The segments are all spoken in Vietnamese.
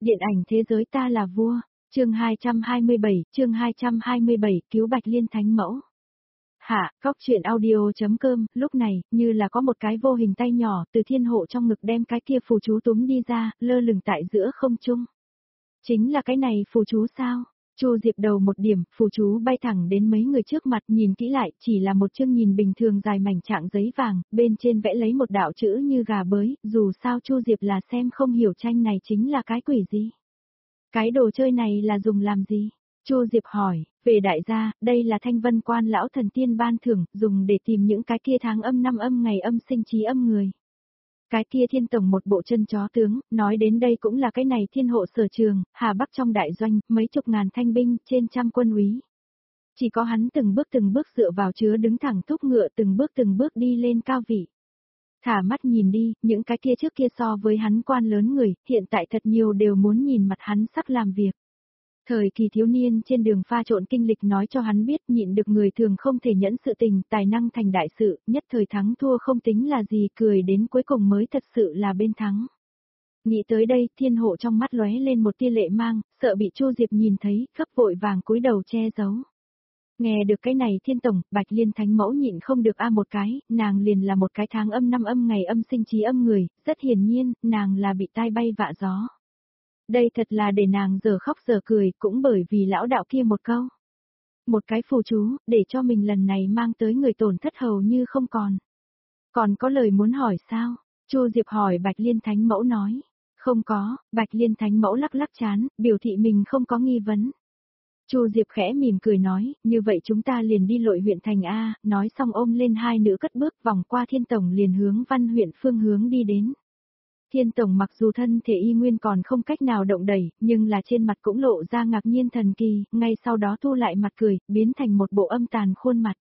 Điện ảnh thế giới ta là vua, chương 227, cứu Bạch Liên Thánh Mẫu. Hạ, Cóc Truyện Audio.com, lúc này, như là có một cái vô hình tay nhỏ từ thiên hộ trong ngực đem cái kia phù chú túm đi ra, lơ lửng tại giữa không trung. Chính là cái này phù chú sao? Chu Diệp đầu một điểm, phù chú bay thẳng đến mấy người trước mặt, nhìn kỹ lại, chỉ là một chương nhìn bình thường dài mảnh trạng giấy vàng, bên trên vẽ lấy một đạo chữ như gà bới, dù sao Chu Diệp là xem không hiểu tranh này chính là cái quỷ gì. Cái đồ chơi này là dùng làm gì? Chu Diệp hỏi, về đại gia, đây là Thanh Vân Quan lão thần tiên ban thưởng, dùng để tìm những cái kia tháng âm năm âm ngày âm sinh trí âm người. Cái kia thiên tổng một bộ chân chó tướng, nói đến đây cũng là cái này thiên hộ sở trường, Hà Bắc trong đại doanh, mấy chục ngàn thanh binh, trên trăm quân úy. Chỉ có hắn từng bước dựa vào chứa đứng thẳng thúc ngựa từng bước đi lên cao vị. Thả mắt nhìn đi, những cái kia trước kia so với hắn quan lớn người, hiện tại thật nhiều đều muốn nhìn mặt hắn sắp làm việc. Thời kỳ thiếu niên trên đường pha trộn kinh lịch nói cho hắn biết nhịn được người thường không thể nhẫn sự tình, tài năng thành đại sự, nhất thời thắng thua không tính là gì, cười đến cuối cùng mới thật sự là bên thắng. Nghĩ tới đây, thiên hộ trong mắt lóe lên một tia lệ mang, sợ bị Chu Diệp nhìn thấy, gấp vội vàng cúi đầu che giấu. Nghe được cái này thiên tổng, Bạch Liên Thánh Mẫu nhịn không được một cái, nàng liền là một cái tháng âm năm âm ngày âm sinh trí âm người, rất hiển nhiên, nàng là bị tai bay vạ gió. Đây thật là để nàng giờ khóc giờ cười, cũng bởi vì lão đạo kia một câu. Một cái phù chú, để cho mình lần này mang tới người tổn thất hầu như không còn. Còn có lời muốn hỏi sao? Chu Diệp hỏi Bạch Liên Thánh Mẫu nói. Không có, Bạch Liên Thánh Mẫu lắc lắc chán, biểu thị mình không có nghi vấn. Chu Diệp khẽ mỉm cười nói, như vậy chúng ta liền đi Lội huyện thành A, nói xong ôm lên hai nữ cất bước vòng qua Thiên Tổng liền hướng Văn huyện phương hướng đi đến. Thiên Tổng mặc dù thân thể y nguyên còn không cách nào động đẩy, nhưng là trên mặt cũng lộ ra ngạc nhiên thần kỳ, ngay sau đó thu lại mặt cười, biến thành một bộ âm tàn khuôn mặt.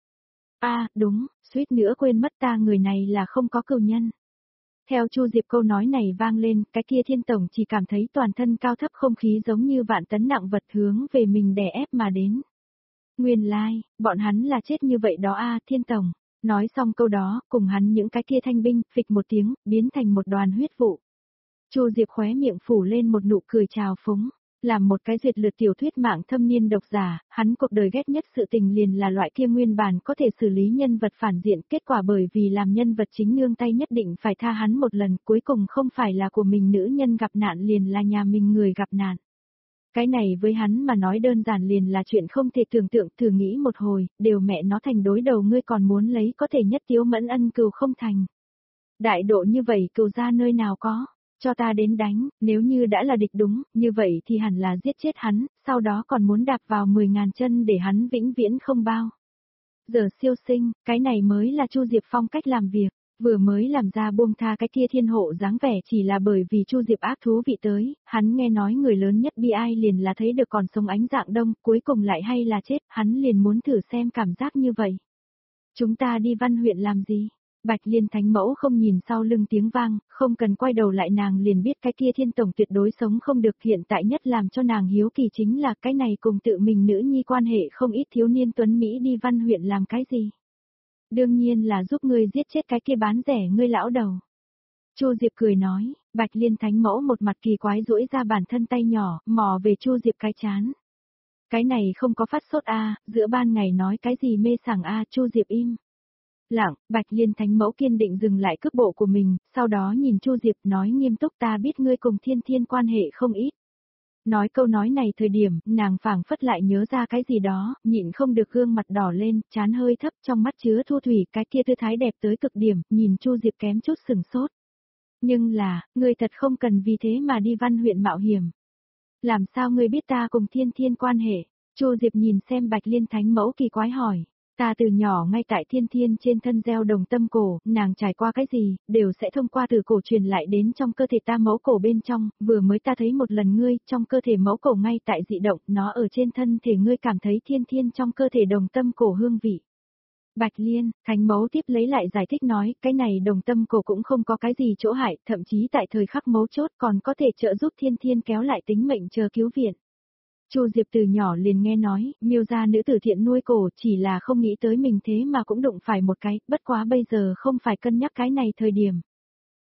Đúng, suýt nữa quên mất ta người này là không có cừu nhân. Theo Chu Diệp câu nói này vang lên, cái kia Thiên Tổng chỉ cảm thấy toàn thân cao thấp không khí giống như vạn tấn nặng vật hướng về mình đè ép mà đến. Nguyên lai, bọn hắn là chết như vậy đó Thiên Tổng. Nói xong câu đó, cùng hắn những cái kia thanh binh, phịch một tiếng, biến thành một đoàn huyết vụ. Chu Diệp khóe miệng phủ lên một nụ cười trào phúng. Làm một cái duyệt lượt tiểu thuyết mạng thâm niên độc giả, hắn cuộc đời ghét nhất sự tình liền là loại kia nguyên bản có thể xử lý nhân vật phản diện, kết quả bởi vì làm nhân vật chính nương tay nhất định phải tha hắn một lần, cuối cùng không phải là của mình nữ nhân gặp nạn liền là nhà mình người gặp nạn. Cái này với hắn mà nói đơn giản liền là chuyện không thể tưởng tượng, thử nghĩ một hồi, đều mẹ nó thành đối đầu ngươi còn muốn lấy có thể nhất tiếu mẫn ân cừu không thành. Đại độ như vậy cừu ra nơi nào có, cho ta đến đánh, nếu như đã là địch đúng, như vậy thì hẳn là giết chết hắn, sau đó còn muốn đạp vào 10.000 chân để hắn vĩnh viễn không bao. Giờ siêu sinh, cái này mới là Chu Diệp Phong cách làm việc. Vừa mới làm ra buông tha cái kia thiên hộ dáng vẻ chỉ là bởi vì Chu Diệp ác thú vị tới, hắn nghe nói người lớn nhất bi ai liền là thấy được còn sống ánh dạng đông, cuối cùng lại hay là chết, hắn liền muốn thử xem cảm giác như vậy. Chúng ta đi Văn huyện làm gì? Bạch Liên Thánh Mẫu không nhìn sau lưng tiếng vang, không cần quay đầu lại nàng liền biết cái kia Thiên Tổng tuyệt đối sống không được, hiện tại nhất làm cho nàng hiếu kỳ chính là cái này cùng tự mình nữ nhi quan hệ không ít thiếu niên tuấn Mỹ đi Văn huyện làm cái gì? Đương nhiên là giúp ngươi giết chết cái kia bán rẻ ngươi lão đầu. Chu Diệp cười nói, Bạch Liên Thánh Mẫu một mặt kỳ quái duỗi ra bản thân tay nhỏ, mò về Chu Diệp cái chán. Cái này không có phát sốt giữa ban ngày nói cái gì mê sảng Chu Diệp im. Lặng, Bạch Liên Thánh Mẫu kiên định dừng lại cước bộ của mình, sau đó nhìn Chu Diệp nói nghiêm túc, ta biết ngươi cùng Thiên Thiên quan hệ không ít. Nói câu nói này thời điểm, nàng phảng phất lại nhớ ra cái gì đó, nhịn không được gương mặt đỏ lên, trán hơi thấp, trong mắt chứa thu thủy, cái kia tư thái đẹp tới cực điểm, nhìn Chu Diệp kém chút sừng sốt. Nhưng là, ngươi thật không cần vì thế mà đi Văn huyện mạo hiểm. Làm sao ngươi biết ta cùng Thiên Thiên quan hệ? Chu Diệp nhìn xem Bạch Liên Thánh Mẫu kỳ quái hỏi. Ta từ nhỏ ngay tại Thiên Thiên trên thân gieo đồng tâm cổ, nàng trải qua cái gì, đều sẽ thông qua từ cổ truyền lại đến trong cơ thể ta mẫu cổ bên trong, vừa mới ta thấy một lần ngươi, trong cơ thể mẫu cổ ngay tại dị động, nó ở trên thân thể ngươi cảm thấy Thiên Thiên trong cơ thể đồng tâm cổ hương vị. Bạch Liên, Thánh Mẫu tiếp lấy lại giải thích nói, cái này đồng tâm cổ cũng không có cái gì chỗ hại, thậm chí tại thời khắc mấu chốt còn có thể trợ giúp Thiên Thiên kéo lại tính mệnh chờ cứu viện. Chu Diệp từ nhỏ liền nghe nói, Miêu gia nữ tử thiện nuôi cổ, chỉ là không nghĩ tới mình thế mà cũng đụng phải một cái, bất quá bây giờ không phải cân nhắc cái này thời điểm.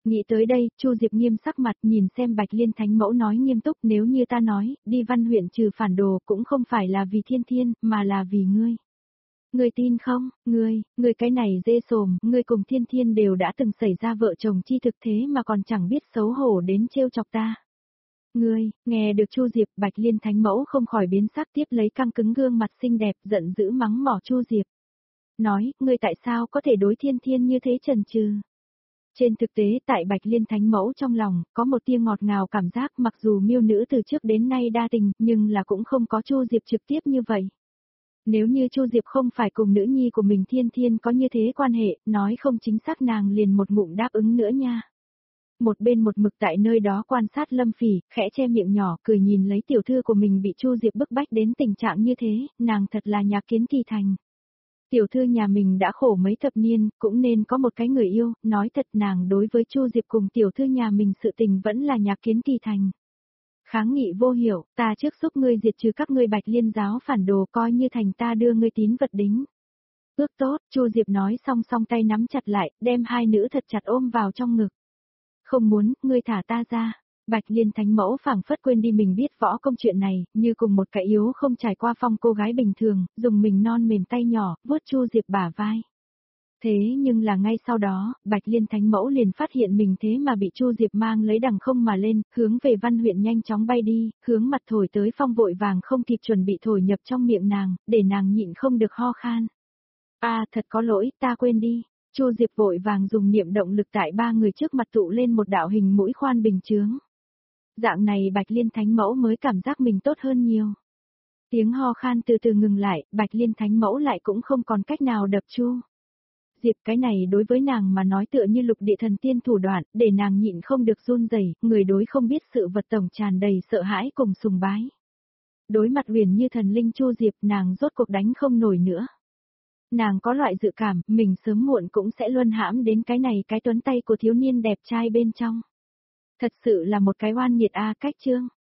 Nghĩ tới đây, Chu Diệp nghiêm sắc mặt nhìn xem Bạch Liên Thánh Mẫu nói nghiêm túc, nếu như ta nói, đi Văn huyện trừ phản đồ cũng không phải là vì Thiên Thiên, mà là vì ngươi. Ngươi tin không, ngươi cái này dê sồm, ngươi cùng Thiên Thiên đều đã từng xảy ra vợ chồng chi thực thế mà còn chẳng biết xấu hổ đến trêu chọc ta. Ngươi, nghe được Chu Diệp, Bạch Liên Thánh Mẫu không khỏi biến sắc, tiếp lấy căng cứng gương mặt xinh đẹp, giận dữ mắng mỏ Chu Diệp. Nói, ngươi tại sao có thể đối Thiên Thiên như thế chần chừ? Trên thực tế tại Bạch Liên Thánh Mẫu trong lòng, có một tia ngọt ngào cảm giác, mặc dù miêu nữ từ trước đến nay đa tình, nhưng là cũng không có Chu Diệp trực tiếp như vậy. Nếu như Chu Diệp không phải cùng nữ nhi của mình Thiên Thiên có như thế quan hệ, nói không chính xác nàng liền một ngụm đáp ứng nữa nha. Một bên một mực tại nơi đó quan sát Lâm Phỉ, khẽ che miệng nhỏ, cười nhìn lấy tiểu thư của mình bị Chu Diệp bức bách đến tình trạng như thế, nàng thật là nhà kiến kỳ thành. Tiểu thư nhà mình đã khổ mấy thập niên, cũng nên có một cái người yêu, nói thật nàng đối với Chu Diệp cùng tiểu thư nhà mình sự tình vẫn là nhà kiến kỳ thành. Kháng nghị vô hiểu, ta trước giúp ngươi diệt trừ các ngươi Bạch Liên giáo phản đồ, coi như thành ta đưa ngươi tín vật đính. Ước tốt, Chu Diệp nói xong song tay nắm chặt lại, đem hai nữ thật chặt ôm vào trong ngực. Không muốn, ngươi thả ta ra. Bạch Liên Thánh Mẫu phảng phất quên đi mình biết võ công chuyện này, như cùng một cái yếu không trải qua phong cô gái bình thường, dùng mình non mềm tay nhỏ, vuốt Chu Diệp bả vai. Thế nhưng là ngay sau đó, Bạch Liên Thánh Mẫu liền phát hiện mình thế mà bị Chu Diệp mang lấy đằng không mà lên, hướng về Văn huyện nhanh chóng bay đi, hướng mặt thổi tới phong vội vàng không kịp chuẩn bị thổi nhập trong miệng nàng, để nàng nhịn không được ho khan. Thật có lỗi, ta quên đi. Chu Diệp vội vàng dùng niệm động lực tại ba người trước mặt tụ lên một đạo hình mũi khoan bình chướng. Dạng này Bạch Liên Thánh Mẫu mới cảm giác mình tốt hơn nhiều. Tiếng ho khan từ từ ngừng lại, Bạch Liên Thánh Mẫu lại cũng không còn cách nào đập Chu Diệp, cái này đối với nàng mà nói tựa như lục địa thần tiên thủ đoạn, để nàng nhịn không được run rẩy, người đối không biết sự vật tổng tràn đầy sợ hãi cùng sùng bái. Đối mặt huyền như thần linh Chu Diệp, nàng rốt cuộc đánh không nổi nữa. Nàng có loại dự cảm, mình sớm muộn cũng sẽ luân hãm đến cái này cái tuấn tay của thiếu niên đẹp trai bên trong. Thật sự là một cái oan nghiệt cách chương.